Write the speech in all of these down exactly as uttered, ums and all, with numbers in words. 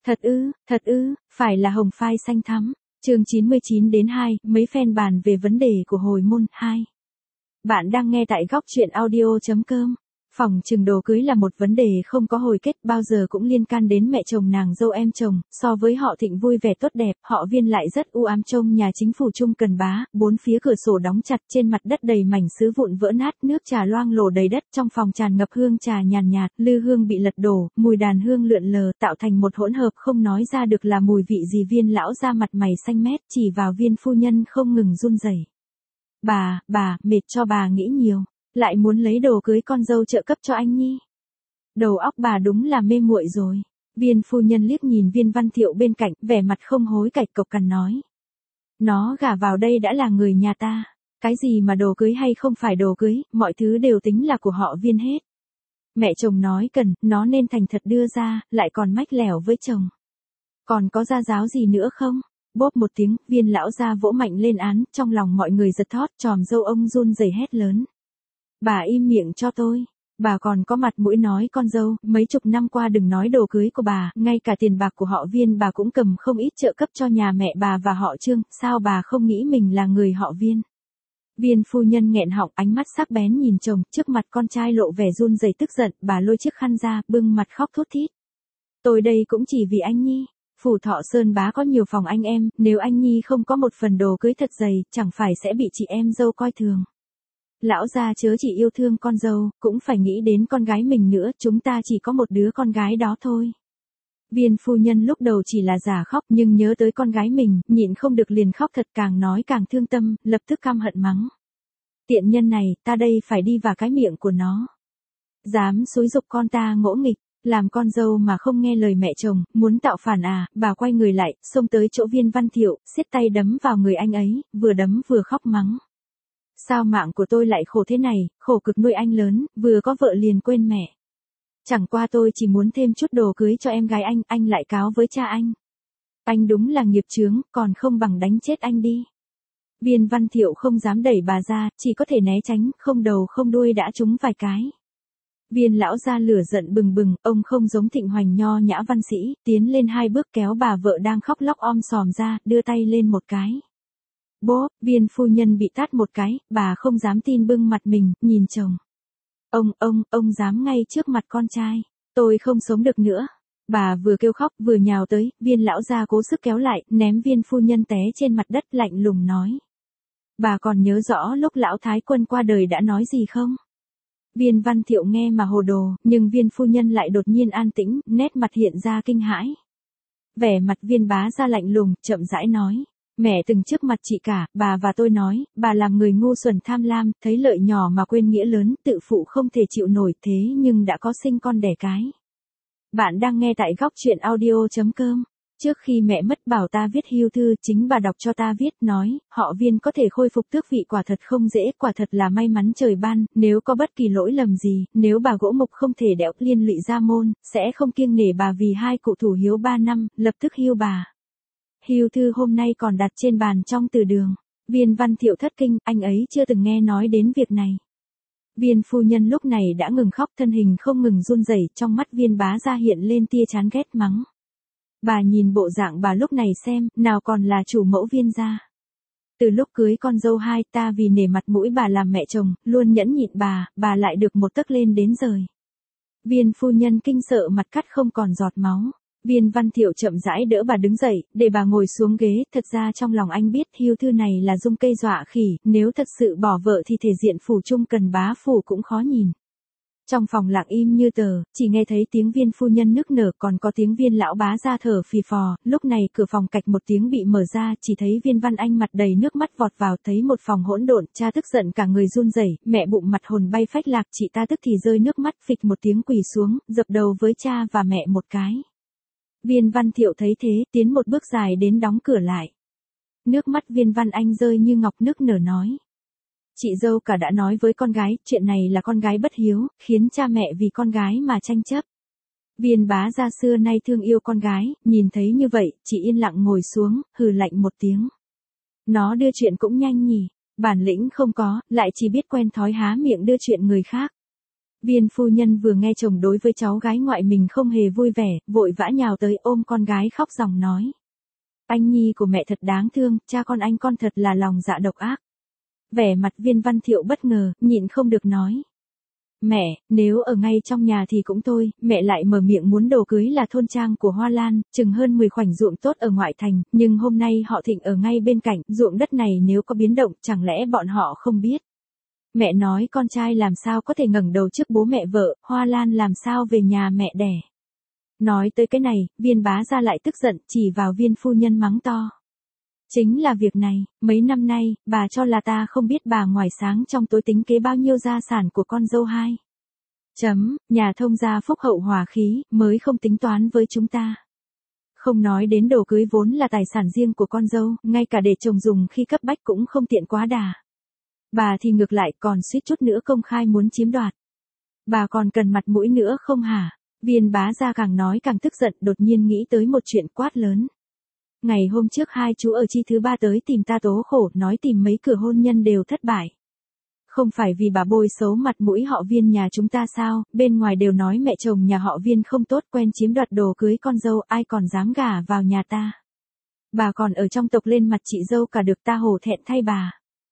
Thật ư, thật ư, phải là hồng phai xanh thắm. Chương chín mươi chín đến hai, mấy fan bàn về vấn đề của hồi môn hai. Bạn đang nghe tại góc truyện audio chấm com. Phòng trừng đồ cưới là một vấn đề không có hồi kết, bao giờ cũng liên can đến mẹ chồng nàng dâu em chồng. So với họ Thịnh vui vẻ tốt đẹp, họ Viên lại rất u ám. Trông nhà chính phủ Trung Cần Bá, bốn phía cửa sổ đóng chặt, trên mặt đất đầy mảnh sứ vụn vỡ nát, nước trà loang lổ đầy đất, trong phòng tràn ngập hương trà nhàn nhạt, lư hương bị lật đổ, mùi đàn hương lượn lờ, tạo thành một hỗn hợp không nói ra được là mùi vị gì. Viên lão ra mặt mày xanh mét, chỉ vào Viên phu nhân không ngừng run rẩy. Bà, bà, mệt cho bà nghĩ nhiều. Lại muốn lấy đồ cưới con dâu trợ cấp cho anh Nhi. Đầu óc bà đúng là mê muội rồi. Viên phu nhân liếc nhìn Viên Văn Thiệu bên cạnh, vẻ mặt không hối cải cộc cằn nói. Nó gả vào đây đã là người nhà ta. Cái gì mà đồ cưới hay không phải đồ cưới, mọi thứ đều tính là của họ Viên hết. Mẹ chồng nói cần, nó nên thành thật đưa ra, lại còn mách lẻo với chồng. Còn có gia giáo gì nữa không? Bốp một tiếng, Viên lão ra vỗ mạnh lên án, trong lòng mọi người giật thót, tròm dâu ông run rẩy hét lớn. Bà im miệng cho tôi. Bà còn có mặt mũi nói con dâu, mấy chục năm qua đừng nói đồ cưới của bà, ngay cả tiền bạc của họ Viên bà cũng cầm không ít trợ cấp cho nhà mẹ bà và họ Trương, sao bà không nghĩ mình là người họ Viên? Viên phu nhân nghẹn họng, ánh mắt sắc bén nhìn chồng, trước mặt con trai lộ vẻ run rẩy tức giận, bà lôi chiếc khăn ra, bưng mặt khóc thút thít. Tôi đây cũng chỉ vì anh Nhi. Phủ Thọ Sơn Bá có nhiều phòng anh em, nếu anh Nhi không có một phần đồ cưới thật dày, chẳng phải sẽ bị chị em dâu coi thường. Lão gia chớ chỉ yêu thương con dâu, cũng phải nghĩ đến con gái mình nữa, chúng ta chỉ có một đứa con gái đó thôi. Viên phu nhân lúc đầu chỉ là giả khóc, nhưng nhớ tới con gái mình, nhịn không được liền khóc thật, càng nói càng thương tâm, lập tức căm hận mắng. Tiện nhân này, ta đây phải đi vào cái miệng của nó. Dám xúi giục con ta ngỗ nghịch, làm con dâu mà không nghe lời mẹ chồng, muốn tạo phản à? Bà quay người lại, xông tới chỗ Viên Văn Thiệu, siết tay đấm vào người anh ấy, vừa đấm vừa khóc mắng. Sao mạng của tôi lại khổ thế này, khổ cực nuôi anh lớn, vừa có vợ liền quên mẹ. Chẳng qua tôi chỉ muốn thêm chút đồ cưới cho em gái anh, anh lại cáo với cha anh. Anh đúng là nghiệp chướng, còn không bằng đánh chết anh đi. Viên Văn Thiệu không dám đẩy bà ra, chỉ có thể né tránh, không đầu không đuôi đã trúng vài cái. Viên lão ra lửa giận bừng bừng, ông không giống Thịnh Hoành nho nhã văn sĩ, tiến lên hai bước kéo bà vợ đang khóc lóc om sòm ra, đưa tay lên một cái. Bố, Viên phu nhân bị tát một cái, bà không dám tin bưng mặt mình, nhìn chồng. Ông, ông, ông dám ngay trước mặt con trai. Tôi không sống được nữa. Bà vừa kêu khóc vừa nhào tới, Viên lão ra cố sức kéo lại, ném Viên phu nhân té trên mặt đất lạnh lùng nói. Bà còn nhớ rõ lúc lão Thái Quân qua đời đã nói gì không? Viên Văn Thiệu nghe mà hồ đồ, nhưng Viên phu nhân lại đột nhiên an tĩnh, nét mặt hiện ra kinh hãi. Vẻ mặt Viên bá ra lạnh lùng, chậm rãi nói. Mẹ từng trước mặt chị cả, bà và tôi nói, bà làm người ngu xuẩn tham lam, thấy lợi nhỏ mà quên nghĩa lớn, tự phụ không thể chịu nổi, thế nhưng đã có sinh con đẻ cái. Bạn đang nghe tại góc truyện audio chấm com. Trước khi mẹ mất bảo ta viết hưu thư, chính bà đọc cho ta viết, nói, họ Viên có thể khôi phục tước vị quả thật không dễ, quả thật là may mắn trời ban, nếu có bất kỳ lỗi lầm gì, nếu bà gỗ mục không thể đẽo liên lụy ra môn, sẽ không kiêng nể bà vì hai cụ thủ hiếu ba năm, lập tức hưu bà. Hưu thư hôm nay còn đặt trên bàn trong từ đường. Viên Văn Thiệu thất kinh, anh ấy chưa từng nghe nói đến việc này. Viên phu nhân lúc này đã ngừng khóc, thân hình không ngừng run rẩy, trong mắt Viên bá ra hiện lên tia chán ghét mắng. Bà nhìn bộ dạng bà lúc này xem, nào còn là chủ mẫu Viên gia. Từ lúc cưới con dâu hai, ta vì nể mặt mũi bà làm mẹ chồng, luôn nhẫn nhịn bà, bà lại được một tấc lên đến rời. Viên phu nhân kinh sợ mặt cắt không còn giọt máu. Viên Văn Thiệu chậm rãi đỡ bà đứng dậy, để bà ngồi xuống ghế, thật ra trong lòng anh biết hưu thư này là dung cây dọa khỉ, nếu thật sự bỏ vợ thì thể diện phủ Trung Cần Bá phủ cũng khó nhìn. Trong phòng lặng im như tờ, chỉ nghe thấy tiếng Viên phu nhân nức nở, còn có tiếng Viên lão bá ra thở phì phò, lúc này cửa phòng cạch một tiếng bị mở ra, chỉ thấy Viên Văn Anh mặt đầy nước mắt vọt vào, thấy một phòng hỗn độn, cha tức giận cả người run rẩy, mẹ bụng mặt hồn bay phách lạc, chị ta tức thì rơi nước mắt, phịch một tiếng quỳ xuống, dập đầu với cha và mẹ một cái. Viên Văn Thiệu thấy thế, tiến một bước dài đến đóng cửa lại. Nước mắt Viên Văn Anh rơi như ngọc nức nở nói. Chị dâu cả đã nói với con gái, chuyện này là con gái bất hiếu, khiến cha mẹ vì con gái mà tranh chấp. Viên bá gia xưa nay thương yêu con gái, nhìn thấy như vậy, chị yên lặng ngồi xuống, hừ lạnh một tiếng. Nó đưa chuyện cũng nhanh nhỉ, bản lĩnh không có, lại chỉ biết quen thói há miệng đưa chuyện người khác. Viên phu nhân vừa nghe chồng đối với cháu gái ngoại mình không hề vui vẻ, vội vã nhào tới ôm con gái khóc ròng nói. Anh nhi của mẹ thật đáng thương, cha con anh con thật là lòng dạ độc ác. Vẻ mặt Viên Văn Thiệu bất ngờ, nhịn không được nói. Mẹ, nếu ở ngay trong nhà thì cũng thôi, mẹ lại mở miệng muốn đồ cưới là thôn trang của Hoa Lan, chừng hơn mười khoảnh ruộng tốt ở ngoại thành, nhưng hôm nay họ Thịnh ở ngay bên cạnh, ruộng đất này nếu có biến động chẳng lẽ bọn họ không biết. Mẹ nói con trai làm sao có thể ngẩng đầu trước bố mẹ vợ, Hoa Lan làm sao về nhà mẹ đẻ. Nói tới cái này, Viên bá gia lại tức giận, chỉ vào Viên phu nhân mắng to. Chính là việc này, mấy năm nay, bà cho là ta không biết bà ngoài sáng trong tối tính kế bao nhiêu gia sản của con dâu hai. Chấm, nhà thông gia phúc hậu hòa khí, mới không tính toán với chúng ta. Không nói đến đồ cưới vốn là tài sản riêng của con dâu, ngay cả để chồng dùng khi cấp bách cũng không tiện quá đà. Bà thì ngược lại còn suýt chút nữa công khai muốn chiếm đoạt. Bà còn cần mặt mũi nữa không hả? Viên bá gia càng nói càng tức giận, đột nhiên nghĩ tới một chuyện quát lớn. Ngày hôm trước hai chú ở chi thứ ba tới tìm ta tố khổ, nói tìm mấy cửa hôn nhân đều thất bại. Không phải vì bà bôi xấu mặt mũi họ Viên nhà chúng ta sao, bên ngoài đều nói mẹ chồng nhà họ Viên không tốt, quen chiếm đoạt đồ cưới con dâu, ai còn dám gả vào nhà ta. Bà còn ở trong tộc lên mặt chị dâu cả được, ta hổ thẹn thay bà.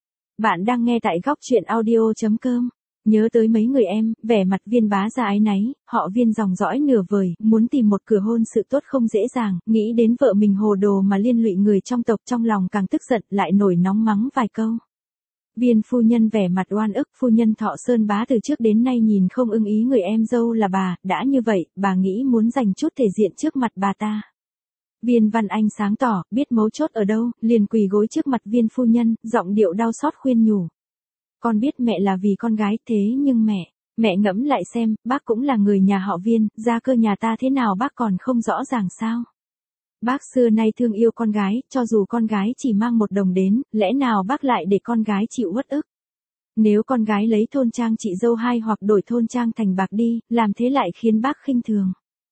Bạn đang nghe tại góc truyện audio.com. Nhớ tới mấy người em, vẻ mặt Viên bá gia áy náy, họ Viên dòng dõi nửa vời, muốn tìm một cửa hôn sự tốt không dễ dàng, nghĩ đến vợ mình hồ đồ mà liên lụy người trong tộc, trong lòng càng tức giận, lại nổi nóng mắng vài câu. Viên phu nhân vẻ mặt oan ức, phu nhân Thọ Sơn bá từ trước đến nay nhìn không ưng ý người em dâu là bà, đã như vậy, bà nghĩ muốn dành chút thể diện trước mặt bà ta. Viên Văn Anh sáng tỏ, biết mấu chốt ở đâu, liền quỳ gối trước mặt Viên phu nhân, giọng điệu đau xót khuyên nhủ. Con biết mẹ là vì con gái, thế nhưng mẹ, mẹ ngẫm lại xem, bác cũng là người nhà họ Viên, gia cơ nhà ta thế nào bác còn không rõ ràng sao? Bác xưa nay thương yêu con gái, cho dù con gái chỉ mang một đồng đến, lẽ nào bác lại để con gái chịu uất ức? Nếu con gái lấy thôn trang chị dâu hai hoặc đổi thôn trang thành bạc đi, làm thế lại khiến bác khinh thường.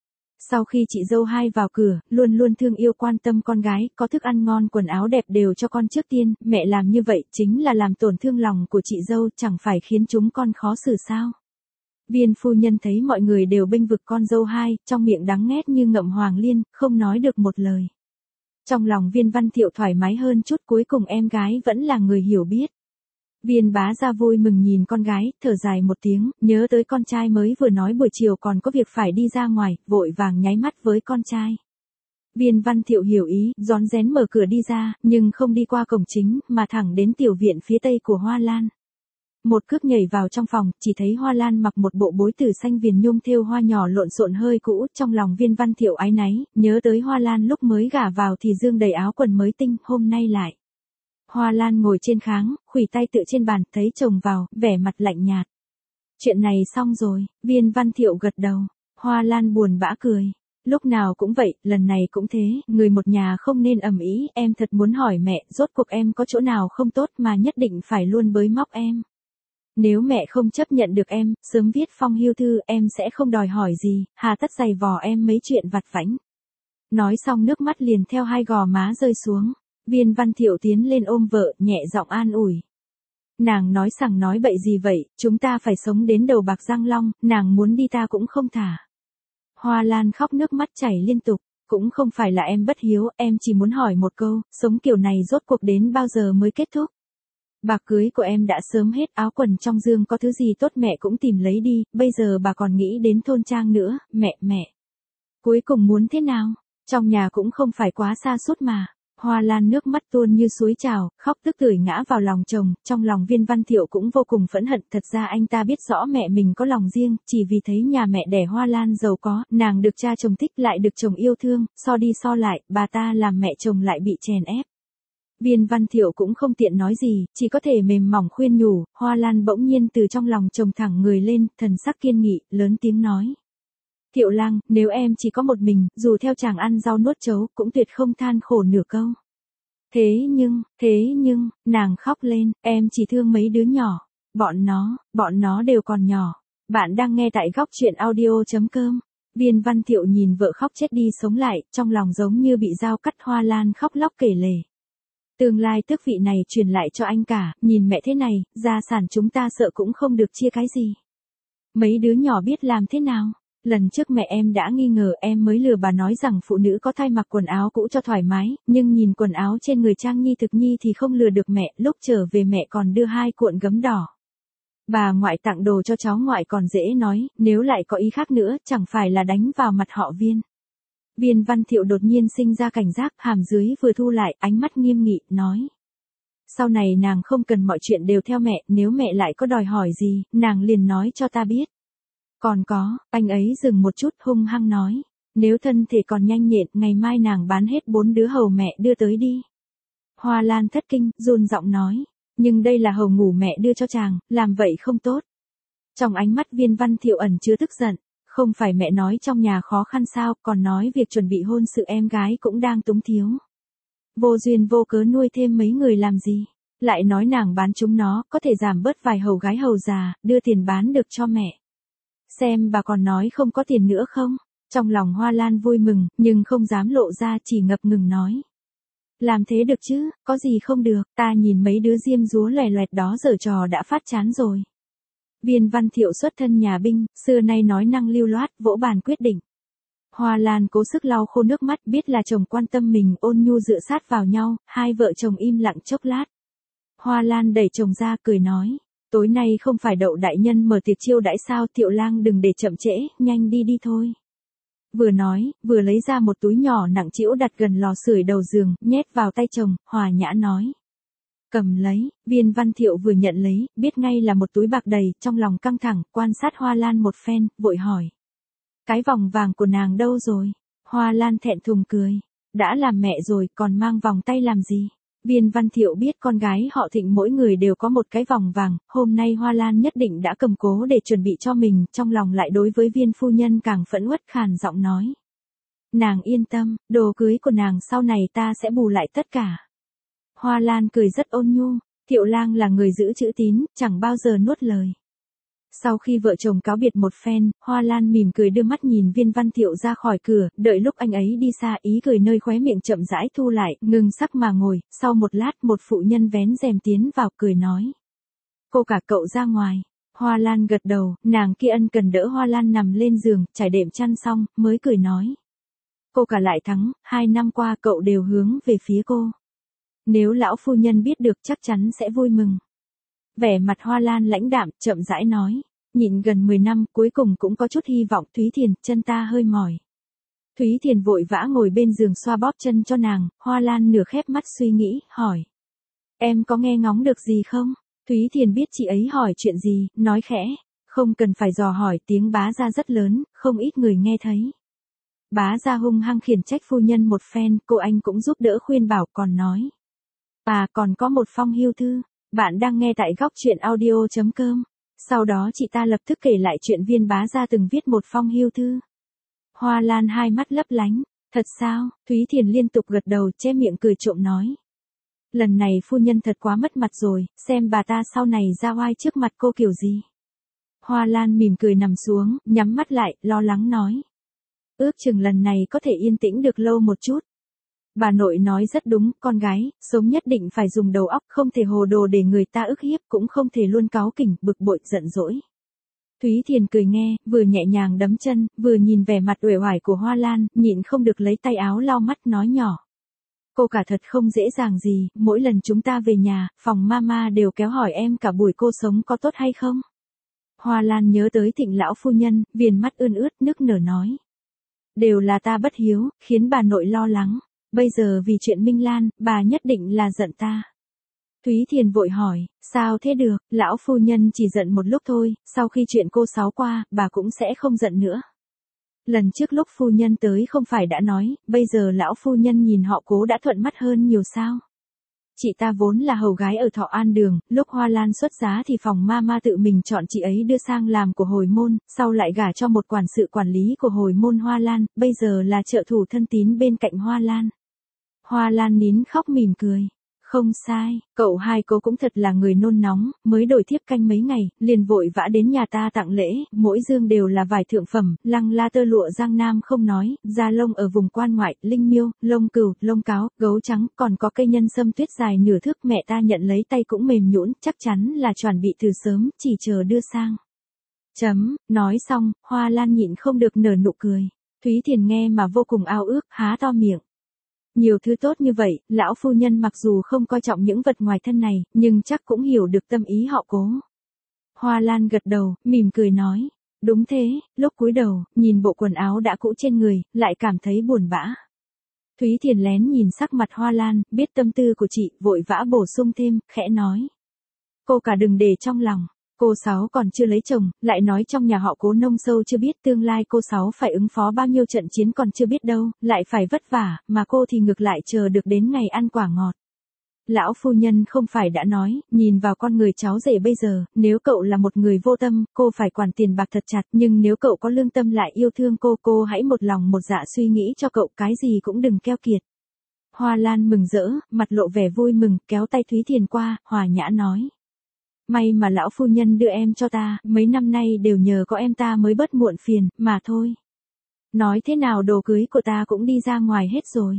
Sau khi chị dâu hai vào cửa, luôn luôn thương yêu quan tâm con gái, có thức ăn ngon quần áo đẹp đều cho con trước tiên, mẹ làm như vậy chính là làm tổn thương lòng của chị dâu, chẳng phải khiến chúng con khó xử sao. Viên phu nhân thấy mọi người đều bênh vực con dâu hai, trong miệng đắng nghét như ngậm hoàng liên, không nói được một lời. Trong lòng Viên Văn Thiệu thoải mái hơn chút, cuối cùng em gái vẫn là người hiểu biết. Viên bá gia vui mừng nhìn con gái, thở dài một tiếng, nhớ tới con trai mới vừa nói buổi chiều còn có việc phải đi ra ngoài, vội vàng nháy mắt với con trai. Viên Văn Thiệu hiểu ý, rón rén mở cửa đi ra, nhưng không đi qua cổng chính, mà thẳng đến tiểu viện phía tây của Hoa Lan. Một cước nhảy vào trong phòng, chỉ thấy Hoa Lan mặc một bộ bối tử xanh viền nhung thêu hoa nhỏ lộn xộn hơi cũ, trong lòng Viên Văn Thiệu áy náy, nhớ tới Hoa Lan lúc mới gả vào thì dương đầy áo quần mới tinh, hôm nay lại. Hoa Lan ngồi trên kháng, khuỷu tay tựa trên bàn, thấy chồng vào, vẻ mặt lạnh nhạt. Chuyện này xong rồi, Viên Văn Thiệu gật đầu. Hoa Lan buồn bã cười. Lúc nào cũng vậy, lần này cũng thế, người một nhà không nên ầm ĩ, em thật muốn hỏi mẹ, rốt cuộc em có chỗ nào không tốt mà nhất định phải luôn bới móc em. Nếu mẹ không chấp nhận được em, sớm viết phong hưu thư, em sẽ không đòi hỏi gì, hà tất giày vò em mấy chuyện vặt vãnh. Nói xong nước mắt liền theo hai gò má rơi xuống. Viên Văn Thiệu tiến lên ôm vợ, nhẹ giọng an ủi. Nàng nói sằng nói bậy gì vậy, chúng ta phải sống đến đầu bạc răng long, nàng muốn đi ta cũng không thả. Hoa Lan khóc nước mắt chảy liên tục, cũng không phải là em bất hiếu, em chỉ muốn hỏi một câu, sống kiểu này rốt cuộc đến bao giờ mới kết thúc. Bạc cưới của em đã sớm hết, áo quần trong dương có thứ gì tốt mẹ cũng tìm lấy đi, bây giờ bà còn nghĩ đến thôn trang nữa, mẹ mẹ. Cuối cùng muốn thế nào, trong nhà cũng không phải quá xa suốt mà. Hoa Lan nước mắt tuôn như suối trào, khóc tức tưởi ngã vào lòng chồng, trong lòng Viên Văn Thiệu cũng vô cùng phẫn hận, thật ra anh ta biết rõ mẹ mình có lòng riêng, chỉ vì thấy nhà mẹ đẻ Hoa Lan giàu có, nàng được cha chồng thích lại được chồng yêu thương, so đi so lại, bà ta làm mẹ chồng lại bị chèn ép. Viên Văn Thiệu cũng không tiện nói gì, chỉ có thể mềm mỏng khuyên nhủ, Hoa Lan bỗng nhiên từ trong lòng chồng thẳng người lên, thần sắc kiên nghị, lớn tiếng nói. Thiệu lang, nếu em chỉ có một mình, dù theo chàng ăn rau nuốt chấu, cũng tuyệt không than khổ nửa câu. Thế nhưng, thế nhưng, nàng khóc lên, em chỉ thương mấy đứa nhỏ. Bọn nó, bọn nó đều còn nhỏ. Bạn đang nghe tại góc truyện audio.com. Viên Văn Thiệu nhìn vợ khóc chết đi sống lại, trong lòng giống như bị dao cắt. Hoa Lan khóc lóc kể lể. Tương lai tước vị này truyền lại cho anh cả, nhìn mẹ thế này, gia sản chúng ta sợ cũng không được chia cái gì. Mấy đứa nhỏ biết làm thế nào? Lần trước mẹ em đã nghi ngờ em mới lừa bà nói rằng phụ nữ có thai mặc quần áo cũ cho thoải mái, nhưng nhìn quần áo trên người Trang Nhi thực nhi thì không lừa được mẹ, lúc trở về mẹ còn đưa hai cuộn gấm đỏ. Bà ngoại tặng đồ cho cháu ngoại còn dễ nói, nếu lại có ý khác nữa, chẳng phải là đánh vào mặt họ Viên. Viên Văn Thiệu đột nhiên sinh ra cảnh giác, hàm dưới vừa thu lại, ánh mắt nghiêm nghị, nói. Sau này nàng không cần mọi chuyện đều theo mẹ, nếu mẹ lại có đòi hỏi gì, nàng liền nói cho ta biết. Còn có, anh ấy dừng một chút hung hăng nói. Nếu thân thể còn nhanh nhẹn, ngày mai nàng bán hết bốn đứa hầu mẹ đưa tới đi. Hoa Lan thất kinh, run giọng nói. Nhưng đây là hầu ngủ mẹ đưa cho chàng, làm vậy không tốt. Trong ánh mắt Viên Văn Thiệu ẩn chứa tức giận. Không phải mẹ nói trong nhà khó khăn sao, còn nói việc chuẩn bị hôn sự em gái cũng đang túng thiếu. Vô duyên vô cớ nuôi thêm mấy người làm gì. Lại nói nàng bán chúng nó, có thể giảm bớt vài hầu gái hầu già, đưa tiền bán được cho mẹ. Xem bà còn nói không có tiền nữa không? Trong lòng Hoa Lan vui mừng, nhưng không dám lộ ra, chỉ ngập ngừng nói. Làm thế được chứ, có gì không được, ta nhìn mấy đứa diêm dúa loè loẹt đó giở trò đã phát chán rồi. Viên Văn Thiệu xuất thân nhà binh, xưa nay nói năng lưu loát, vỗ bàn quyết định. Hoa Lan cố sức lau khô nước mắt, biết là chồng quan tâm mình, ôn nhu dựa sát vào nhau, hai vợ chồng im lặng chốc lát. Hoa Lan đẩy chồng ra cười nói. Tối nay không phải Đậu đại nhân mở tiệc chiêu đãi sao, Thiệu lang đừng để chậm trễ, nhanh đi đi thôi. Vừa nói, vừa lấy ra một túi nhỏ nặng trĩu đặt gần lò sưởi đầu giường, nhét vào tay chồng, hòa nhã nói. Cầm lấy, Viên Văn Thiệu vừa nhận lấy, biết ngay là một túi bạc đầy, trong lòng căng thẳng, quan sát Hoa Lan một phen, vội hỏi. Cái vòng vàng của nàng đâu rồi? Hoa Lan thẹn thùng cười. Đã làm mẹ rồi, còn mang vòng tay làm gì? Viên Văn Thiệu biết con gái họ Thịnh mỗi người đều có một cái vòng vàng, hôm nay Hoa Lan nhất định đã cầm cố để chuẩn bị cho mình, trong lòng lại đối với Viên phu nhân càng phẫn uất, khàn giọng nói. Nàng yên tâm, đồ cưới của nàng sau này ta sẽ bù lại tất cả. Hoa Lan cười rất ôn nhu, Thiệu lang là người giữ chữ tín, chẳng bao giờ nuốt lời. Sau khi vợ chồng cáo biệt một phen, Hoa Lan mỉm cười đưa mắt nhìn Viên Văn Thiệu ra khỏi cửa, đợi lúc anh ấy đi xa, ý cười nơi khóe miệng chậm rãi thu lại, ngừng sắc mà ngồi, sau một lát một phụ nhân vén rèm tiến vào, cười nói. Cô cả cậu ra ngoài. Hoa Lan gật đầu, nàng kia ân cần đỡ Hoa Lan nằm lên giường, trải đệm chăn xong, mới cười nói. Cô cả lại thắng, hai năm qua cậu đều hướng về phía cô. Nếu lão phu nhân biết được chắc chắn sẽ vui mừng. Vẻ mặt Hoa Lan lãnh đạm, chậm rãi nói. Nhịn gần mười năm, cuối cùng cũng có chút hy vọng. Thúy Thiền, chân ta hơi mỏi. Thúy Thiền vội vã ngồi bên giường xoa bóp chân cho nàng, Hoa Lan nửa khép mắt suy nghĩ, hỏi. Em có nghe ngóng được gì không? Thúy Thiền biết chị ấy hỏi chuyện gì, nói khẽ. Không cần phải dò hỏi, tiếng bá gia rất lớn, không ít người nghe thấy. Bá gia hung hăng khiển trách phu nhân một phen, cô anh cũng giúp đỡ khuyên bảo, còn nói. À, còn có một phong hưu thư. Bạn đang nghe tại góc truyện audio chấm com. Sau đó chị ta lập tức kể lại chuyện Viên bá gia từng viết một phong hưu thư. Hoa Lan hai mắt lấp lánh. Thật sao? Thúy Thiền liên tục gật đầu, che miệng cười trộm nói. Lần này phu nhân thật quá mất mặt rồi, xem bà ta sau này ra oai trước mặt cô kiểu gì. Hoa Lan mỉm cười nằm xuống, nhắm mắt lại, lo lắng nói. Ước chừng lần này có thể yên tĩnh được lâu một chút. Bà nội nói rất đúng, con gái, sống nhất định phải dùng đầu óc, không thể hồ đồ để người ta ức hiếp, cũng không thể luôn cáu kỉnh, bực bội, giận dỗi. Thúy Thiền cười nghe, vừa nhẹ nhàng đấm chân, vừa nhìn vẻ mặt uể oải của Hoa Lan, nhịn không được lấy tay áo lau mắt nói nhỏ. Cô cả thật không dễ dàng gì, mỗi lần chúng ta về nhà, phòng mama đều kéo hỏi em cả buổi cô sống có tốt hay không. Hoa Lan nhớ tới Thịnh lão phu nhân, viền mắt ươn ướt, nức nở nói. Đều là ta bất hiếu, khiến bà nội lo lắng. Bây giờ vì chuyện Minh Lan, bà nhất định là giận ta. Thúy Thiền vội hỏi, sao thế được, lão phu nhân chỉ giận một lúc thôi, sau khi chuyện cô Sáu qua, bà cũng sẽ không giận nữa. Lần trước lúc phu nhân tới không phải đã nói, bây giờ lão phu nhân nhìn họ Cố đã thuận mắt hơn nhiều sao. Chị ta vốn là hầu gái ở Thọ An Đường, lúc Hoa Lan xuất giá thì phòng mama tự mình chọn chị ấy đưa sang làm của hồi môn, sau lại gả cho một quản sự quản lý của hồi môn Hoa Lan, bây giờ là trợ thủ thân tín bên cạnh Hoa Lan. Hoa Lan nín khóc mỉm cười. Không sai, cậu hai cô cũng thật là người nôn nóng, mới đổi thiếp canh mấy ngày, liền vội vã đến nhà ta tặng lễ, mỗi dương đều là vải thượng phẩm, lăng la tơ lụa Giang Nam không nói, da lông ở vùng quan ngoại, linh miêu, lông cừu, lông cáo, gấu trắng, còn có cây nhân sâm tuyết dài nửa thước, mẹ ta nhận lấy tay cũng mềm nhũn, chắc chắn là chuẩn bị từ sớm, chỉ chờ đưa sang. Chấm, nói xong, Hoa Lan nhịn không được nở nụ cười. Thúy Thiền nghe mà vô cùng ao ước, há to miệng. Nhiều thứ tốt như vậy, lão phu nhân mặc dù không coi trọng những vật ngoài thân này, nhưng chắc cũng hiểu được tâm ý họ Cố. Hoa Lan gật đầu, mỉm cười nói. Đúng thế, lúc cúi đầu, nhìn bộ quần áo đã cũ trên người, lại cảm thấy buồn bã. Thúy Thiền lén nhìn sắc mặt Hoa Lan, biết tâm tư của chị, vội vã bổ sung thêm, khẽ nói. Cô cả đừng để trong lòng. Cô Sáu còn chưa lấy chồng, lại nói trong nhà họ Cố nông sâu chưa biết tương lai cô Sáu phải ứng phó bao nhiêu trận chiến còn chưa biết đâu, lại phải vất vả, mà cô thì ngược lại chờ được đến ngày ăn quả ngọt. Lão phu nhân không phải đã nói, nhìn vào con người cháu rể bây giờ, nếu cậu là một người vô tâm, cô phải quản tiền bạc thật chặt, nhưng nếu cậu có lương tâm lại yêu thương cô, cô hãy một lòng một dạ suy nghĩ cho cậu, cái gì cũng đừng keo kiệt. Hoa Lan mừng rỡ, mặt lộ vẻ vui mừng, kéo tay Thúy Thiền qua, hòa nhã nói. May mà lão phu nhân đưa em cho ta, mấy năm nay đều nhờ có em ta mới bớt muộn phiền, mà thôi. Nói thế nào đồ cưới của ta cũng đi ra ngoài hết rồi.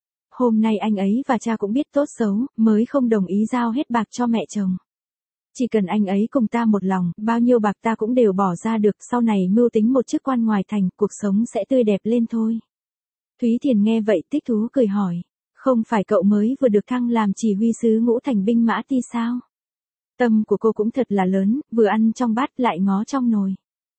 Hôm nay anh ấy và cha cũng biết tốt xấu, mới không đồng ý giao hết bạc cho mẹ chồng. Chỉ cần anh ấy cùng ta một lòng, bao nhiêu bạc ta cũng đều bỏ ra được, sau này mưu tính một chức quan ngoài thành, cuộc sống sẽ tươi đẹp lên thôi. Thúy Thiền nghe vậy thích thú cười hỏi, không phải cậu mới vừa được thăng làm chỉ huy sứ Ngũ Thành binh mã ti sao? Tâm của cô cũng thật là lớn, vừa ăn trong bát lại ngó trong nồi.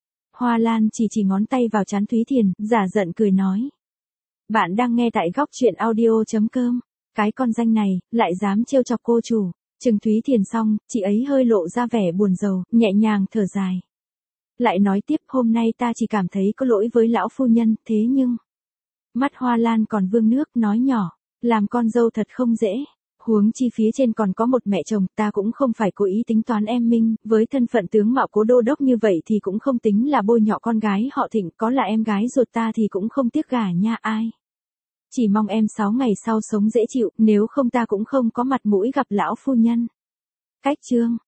Hoa Lan chỉ chỉ ngón tay vào trán Thúy Thiền, giả giận cười nói. Bạn đang nghe tại góc truyện audio.com. Cái con danh này, lại dám trêu chọc cô chủ. Trừng Thúy Thiền xong, chị ấy hơi lộ ra vẻ buồn rầu, nhẹ nhàng thở dài. Lại nói tiếp, hôm nay ta chỉ cảm thấy có lỗi với lão phu nhân, thế nhưng... Mắt Hoa Lan còn vương nước, nói nhỏ, làm con dâu thật không dễ. Huống chi phía trên còn có một mẹ chồng, ta cũng không phải cố ý tính toán em Minh, với thân phận tướng mạo Cố đô đốc như vậy thì cũng không tính là bôi nhọ con gái họ Thịnh, có là em gái ruột ta thì cũng không tiếc gả nha ai. Chỉ mong em sáu ngày sau sống dễ chịu, nếu không ta cũng không có mặt mũi gặp lão phu nhân. Cách chương